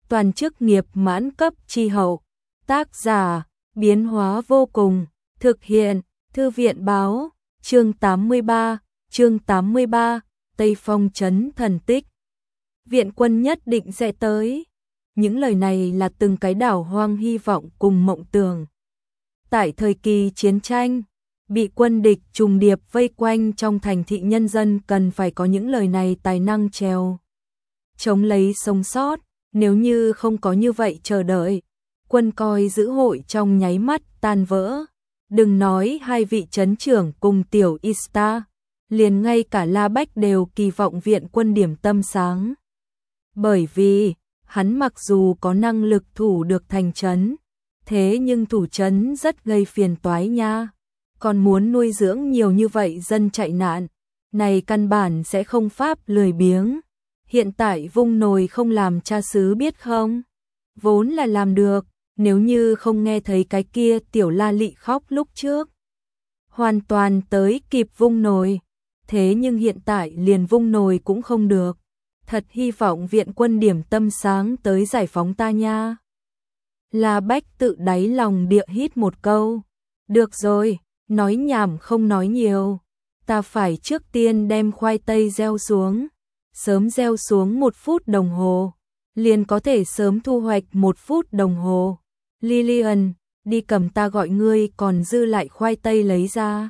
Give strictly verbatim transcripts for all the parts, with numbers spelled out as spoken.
toàn chức nghiệp mãn cấp chi hậu. Tác giả, biến hóa vô cùng, thực hiện, Thư viện báo, chương tám mươi ba, chương tám mươi ba, Tây Phong trấn thần tích. Viện quân nhất định sẽ tới. Những lời này là từng cái đảo hoang hy vọng cùng mộng tưởng. Tại thời kỳ chiến tranh, bị quân địch trùng điệp vây quanh trong thành thị, nhân dân cần phải có những lời này tài năng trèo chống lấy sống sót. Nếu như không có như vậy chờ đợi, quân coi giữ hội trong nháy mắt tan vỡ. Đừng nói hai vị trấn trưởng cùng tiểu Ista, liền ngay cả La Bách đều kỳ vọng viện quân điểm tâm sáng. Bởi vì, hắn mặc dù có năng lực thủ được thành trấn, thế nhưng thủ trấn rất gây phiền toái nha. Còn muốn nuôi dưỡng nhiều như vậy dân chạy nạn, này căn bản sẽ không pháp lười biếng. Hiện tại vung nồi không làm cha xứ biết không? Vốn là làm được, nếu như không nghe thấy cái kia tiểu La Lị khóc lúc trước. Hoàn toàn tới kịp vung nồi, thế nhưng hiện tại liền vung nồi cũng không được. Thật hy vọng viện quân điểm tâm sáng tới giải phóng ta nha. La Bách tự đáy lòng địa hít một câu. Được rồi, nói nhảm không nói nhiều. Ta phải trước tiên đem khoai tây gieo xuống. Sớm gieo xuống một phút đồng hồ, liền có thể sớm thu hoạch một phút đồng hồ. Lillian, đi cầm ta gọi ngươi còn dư lại khoai tây lấy ra.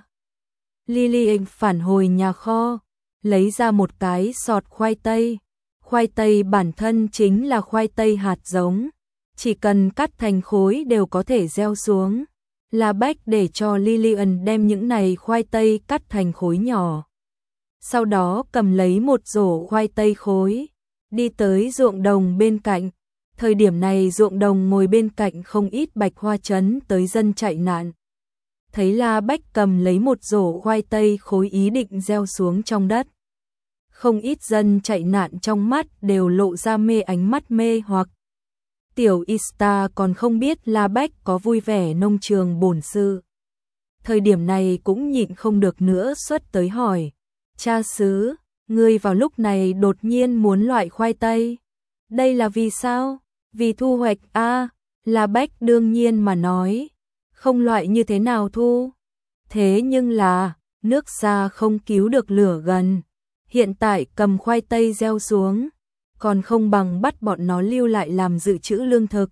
Lillian phản hồi nhà kho, lấy ra một cái sọt khoai tây. Khoai tây bản thân chính là khoai tây hạt giống, chỉ cần cắt thành khối đều có thể gieo xuống. La Bách để cho Lillian đem những này khoai tây cắt thành khối nhỏ. Sau đó cầm lấy một rổ khoai tây khối, đi tới ruộng đồng bên cạnh. Thời điểm này ruộng đồng ngồi bên cạnh không ít Bạch Hoa trấn tới dân chạy nạn. Thấy La Bách cầm lấy một rổ khoai tây khối ý định gieo xuống trong đất. Không ít dân chạy nạn trong mắt đều lộ ra mê ánh mắt mê hoặc. Tiểu Ista còn không biết La Bách có vui vẻ nông trường bổn sự. Thời điểm này cũng nhịn không được nữa xuất tới hỏi. Cha xứ, ngươi vào lúc này đột nhiên muốn loại khoai tây. Đây là vì sao? Vì thu hoạch a à, La Bách đương nhiên mà nói. Không loại như thế nào thu? Thế nhưng là, nước xa không cứu được lửa gần. Hiện tại cầm khoai tây gieo xuống, còn không bằng bắt bọn nó lưu lại làm dự trữ lương thực.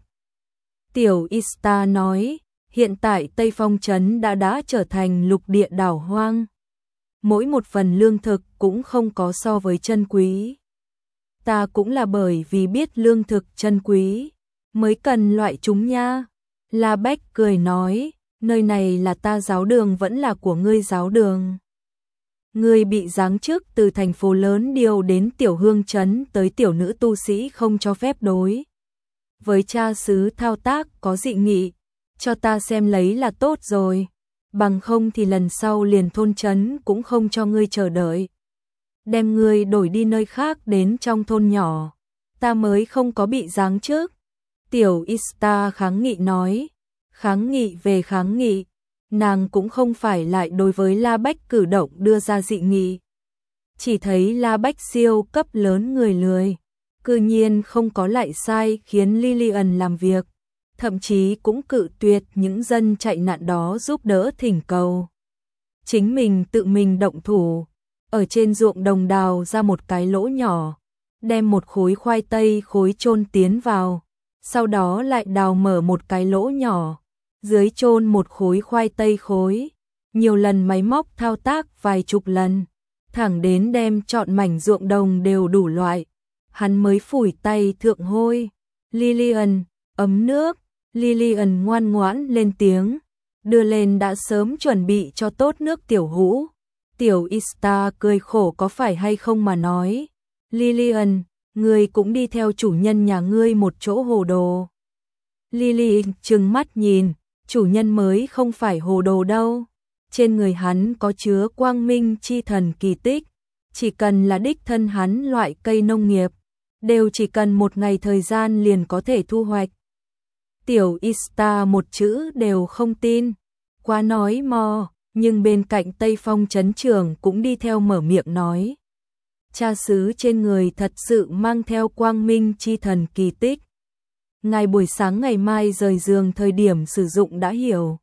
Tiểu Ista nói, hiện tại Tây Phong trấn đã đã trở thành lục địa đảo hoang. Mỗi một phần lương thực cũng không có so với chân quý. Ta cũng là bởi vì biết lương thực chân quý, mới cần loại chúng nha. La Bách cười nói, nơi này là ta giáo đường vẫn là của ngươi giáo đường. Ngươi bị giáng chức từ thành phố lớn điều đến tiểu hương trấn tới tiểu nữ tu sĩ không cho phép đối. Với cha xứ thao tác có dị nghị, cho ta xem lấy là tốt rồi. Bằng không thì lần sau liền thôn trấn cũng không cho ngươi chờ đợi. Đem ngươi đổi đi nơi khác đến trong thôn nhỏ. Ta mới không có bị giáng chức. Tiểu Ista kháng nghị nói. Kháng nghị về kháng nghị. Nàng cũng không phải lại đối với La Bách cử động đưa ra dị nghị. Chỉ thấy La Bách siêu cấp lớn người lười. Cư nhiên không có lại sai khiến Lillian làm việc. Thậm chí cũng cự tuyệt những dân chạy nạn đó giúp đỡ thỉnh cầu. Chính mình tự mình động thủ, ở trên ruộng đồng đào ra một cái lỗ nhỏ, đem một khối khoai tây khối chôn tiến vào, sau đó lại đào mở một cái lỗ nhỏ, dưới chôn một khối khoai tây khối, nhiều lần máy móc thao tác vài chục lần, thẳng đến đem trọn mảnh ruộng đồng đều đủ loại, hắn mới phủi tay thượng hôi. Lillian, ấm nước. Lillian ngoan ngoãn lên tiếng, đưa lên đã sớm chuẩn bị cho tốt nước tiểu hũ. Tiểu Ista cười khổ có phải hay không mà nói, Lillian, ngươi cũng đi theo chủ nhân nhà ngươi một chỗ hồ đồ. Lillian trừng mắt nhìn, chủ nhân mới không phải hồ đồ đâu. Trên người hắn có chứa quang minh chi thần kỳ tích, chỉ cần là đích thân hắn loại cây nông nghiệp, đều chỉ cần một ngày thời gian liền có thể thu hoạch. Tiểu Ista một chữ đều không tin, quá nói mò, nhưng bên cạnh Tây Phong trấn trưởng cũng đi theo mở miệng nói. Cha xứ trên người thật sự mang theo quang minh chi thần kỳ tích, Ngài buổi sáng ngày mai rời giường thời điểm sử dụng đã hiểu.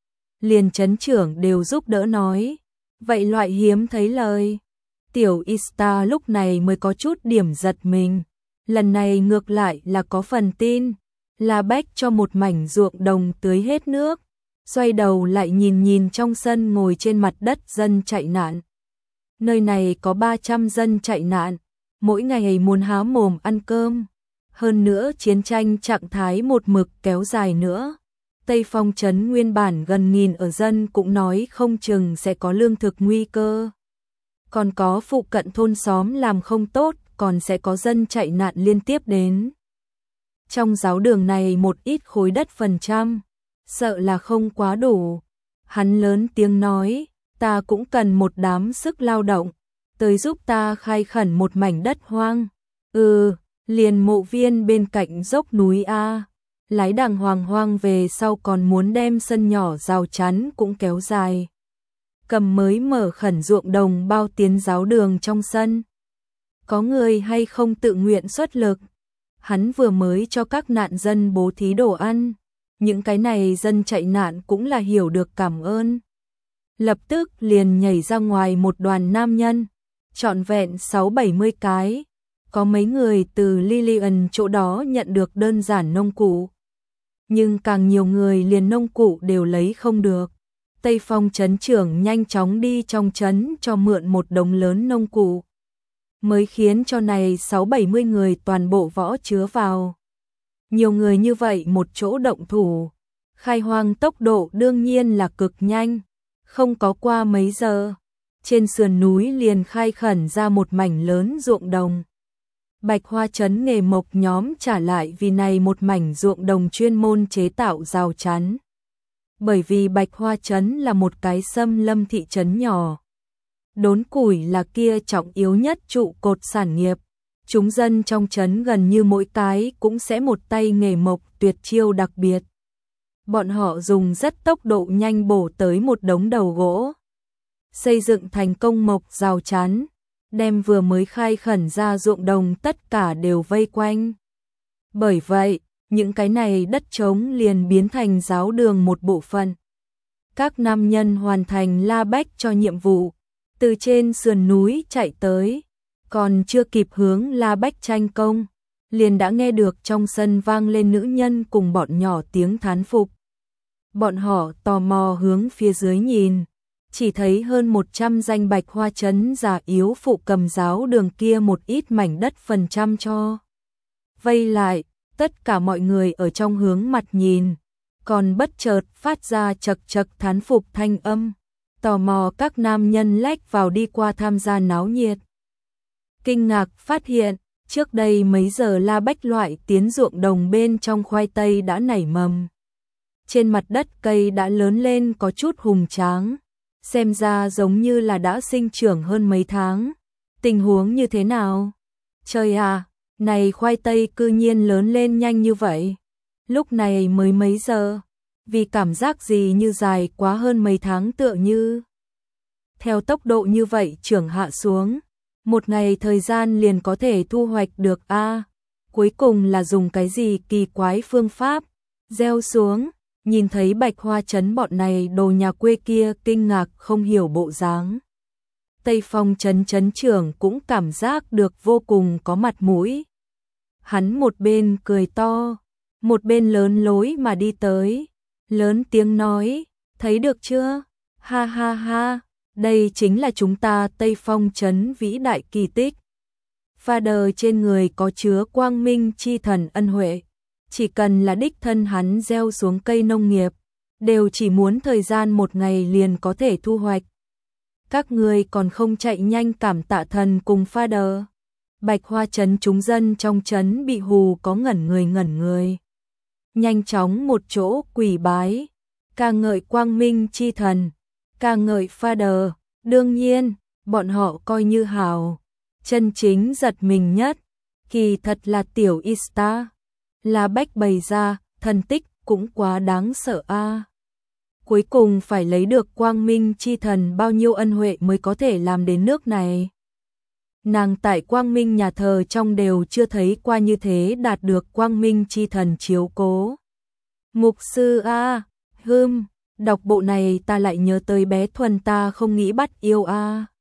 Liền trấn trưởng đều giúp đỡ nói. Vậy loại hiếm thấy lời. Tiểu Ista lúc này mới có chút điểm giật mình. Lần này ngược lại là có phần tin. La Bách cho một mảnh ruộng đồng tưới hết nước. Xoay đầu lại nhìn nhìn trong sân ngồi trên mặt đất dân chạy nạn. Nơi này có ba trăm dân chạy nạn. Mỗi ngày muốn há mồm ăn cơm. Hơn nữa chiến tranh trạng thái một mực kéo dài nữa. Tây Phong trấn nguyên bản gần nghìn ở dân cũng nói không chừng sẽ có lương thực nguy cơ. Còn có phụ cận thôn xóm làm không tốt, còn sẽ có dân chạy nạn liên tiếp đến. Trong giáo đường này một ít khối đất phần trăm, sợ là không quá đủ. Hắn lớn tiếng nói, ta cũng cần một đám sức lao động, tới giúp ta khai khẩn một mảnh đất hoang. Ừ, liền mộ viên bên cạnh dốc núi A. Lái đàng hoàng hoang về sau còn muốn đem sân nhỏ rào chắn cũng kéo dài. Cầm mới mở khẩn ruộng đồng bao tiến giáo đường trong sân. Có người hay không tự nguyện xuất lực. Hắn vừa mới cho các nạn dân bố thí đồ ăn. Những cái này dân chạy nạn cũng là hiểu được cảm ơn. Lập tức liền nhảy ra ngoài một đoàn nam nhân. Trọn vẹn sáu bảy mươi cái. Có mấy người từ Lillian chỗ đó nhận được đơn giản nông cụ. Nhưng càng nhiều người liền nông cụ đều lấy không được. Tây Phong trấn trưởng nhanh chóng đi trong trấn cho mượn một đống lớn nông cụ. Mới khiến cho này sáu bảy mươi người toàn bộ võ chứa vào. Nhiều người như vậy một chỗ động thủ. Khai hoang tốc độ đương nhiên là cực nhanh. Không có qua mấy giờ. Trên sườn núi liền khai khẩn ra một mảnh lớn ruộng đồng. Bạch Hoa trấn nghề mộc nhóm trả lại vì này một mảnh ruộng đồng chuyên môn chế tạo rào chắn. Bởi vì Bạch Hoa trấn là một cái xâm lâm thị trấn nhỏ. Đốn củi là kia trọng yếu nhất trụ cột sản nghiệp. Chúng dân trong trấn gần như mỗi cái cũng sẽ một tay nghề mộc tuyệt chiêu đặc biệt. Bọn họ dùng rất tốc độ nhanh bổ tới một đống đầu gỗ. Xây dựng thành công mộc rào chắn. Đem vừa mới khai khẩn ra ruộng đồng tất cả đều vây quanh. Bởi vậy, những cái này đất trống liền biến thành giáo đường một bộ phận. Các nam nhân hoàn thành La Bách cho nhiệm vụ, từ trên sườn núi chạy tới, còn chưa kịp hướng La Bách tranh công, liền đã nghe được trong sân vang lên nữ nhân cùng bọn nhỏ tiếng thán phục. Bọn họ tò mò hướng phía dưới nhìn. Chỉ thấy hơn một trăm danh Bạch Hoa trấn già yếu phụ cầm giáo đường kia một ít mảnh đất phần trăm cho. Vây lại, tất cả mọi người ở trong hướng mặt nhìn, còn bất chợt phát ra chật chật thán phục thanh âm, tò mò các nam nhân lách vào đi qua tham gia náo nhiệt. Kinh ngạc phát hiện, trước đây mấy giờ La Bách loại tiến ruộng đồng bên trong khoai tây đã nảy mầm. Trên mặt đất cây đã lớn lên có chút hùng tráng. Xem ra giống như là đã sinh trưởng hơn mấy tháng. Tình huống như thế nào? Trời à, này khoai tây cư nhiên lớn lên nhanh như vậy. Lúc này mới mấy giờ, vì cảm giác gì như dài quá hơn mấy tháng tựa như. Theo tốc độ như vậy trưởng hạ xuống, một ngày thời gian liền có thể thu hoạch được a. À, cuối cùng là dùng cái gì kỳ quái phương pháp, gieo xuống. Nhìn thấy Bạch Hoa trấn bọn này đồ nhà quê kia kinh ngạc không hiểu bộ dáng. Tây Phong trấn trấn trưởng cũng cảm giác được vô cùng có mặt mũi. Hắn một bên cười to, một bên lớn lối mà đi tới, lớn tiếng nói, thấy được chưa? Ha ha ha, đây chính là chúng ta Tây Phong trấn vĩ đại kỳ tích. Father trên người có chứa quang minh chi thần ân huệ. Chỉ cần là đích thân hắn gieo xuống cây nông nghiệp, đều chỉ muốn thời gian một ngày liền có thể thu hoạch. Các người còn không chạy nhanh cảm tạ thần cùng Father. Bạch Hoa trấn chúng dân trong trấn bị hù có ngẩn người ngẩn người. Nhanh chóng một chỗ quỳ bái, ca ngợi quang minh chi thần, ca ngợi Father. Đương nhiên, bọn họ coi như hào. Chân chính giật mình nhất, kỳ thật là tiểu Ista. La Bách bày ra, thần tích cũng quá đáng sợ a. À. Cuối cùng phải lấy được quang minh chi thần bao nhiêu ân huệ mới có thể làm đến nước này. nàng tại Quang Minh nhà thờ trong đều chưa thấy qua như thế, đạt được Quang Minh chi thần chiếu cố. Mục sư a, à, hừm, đọc bộ này ta lại nhớ tới bé Thuần, ta không nghĩ bắt yêu a. À.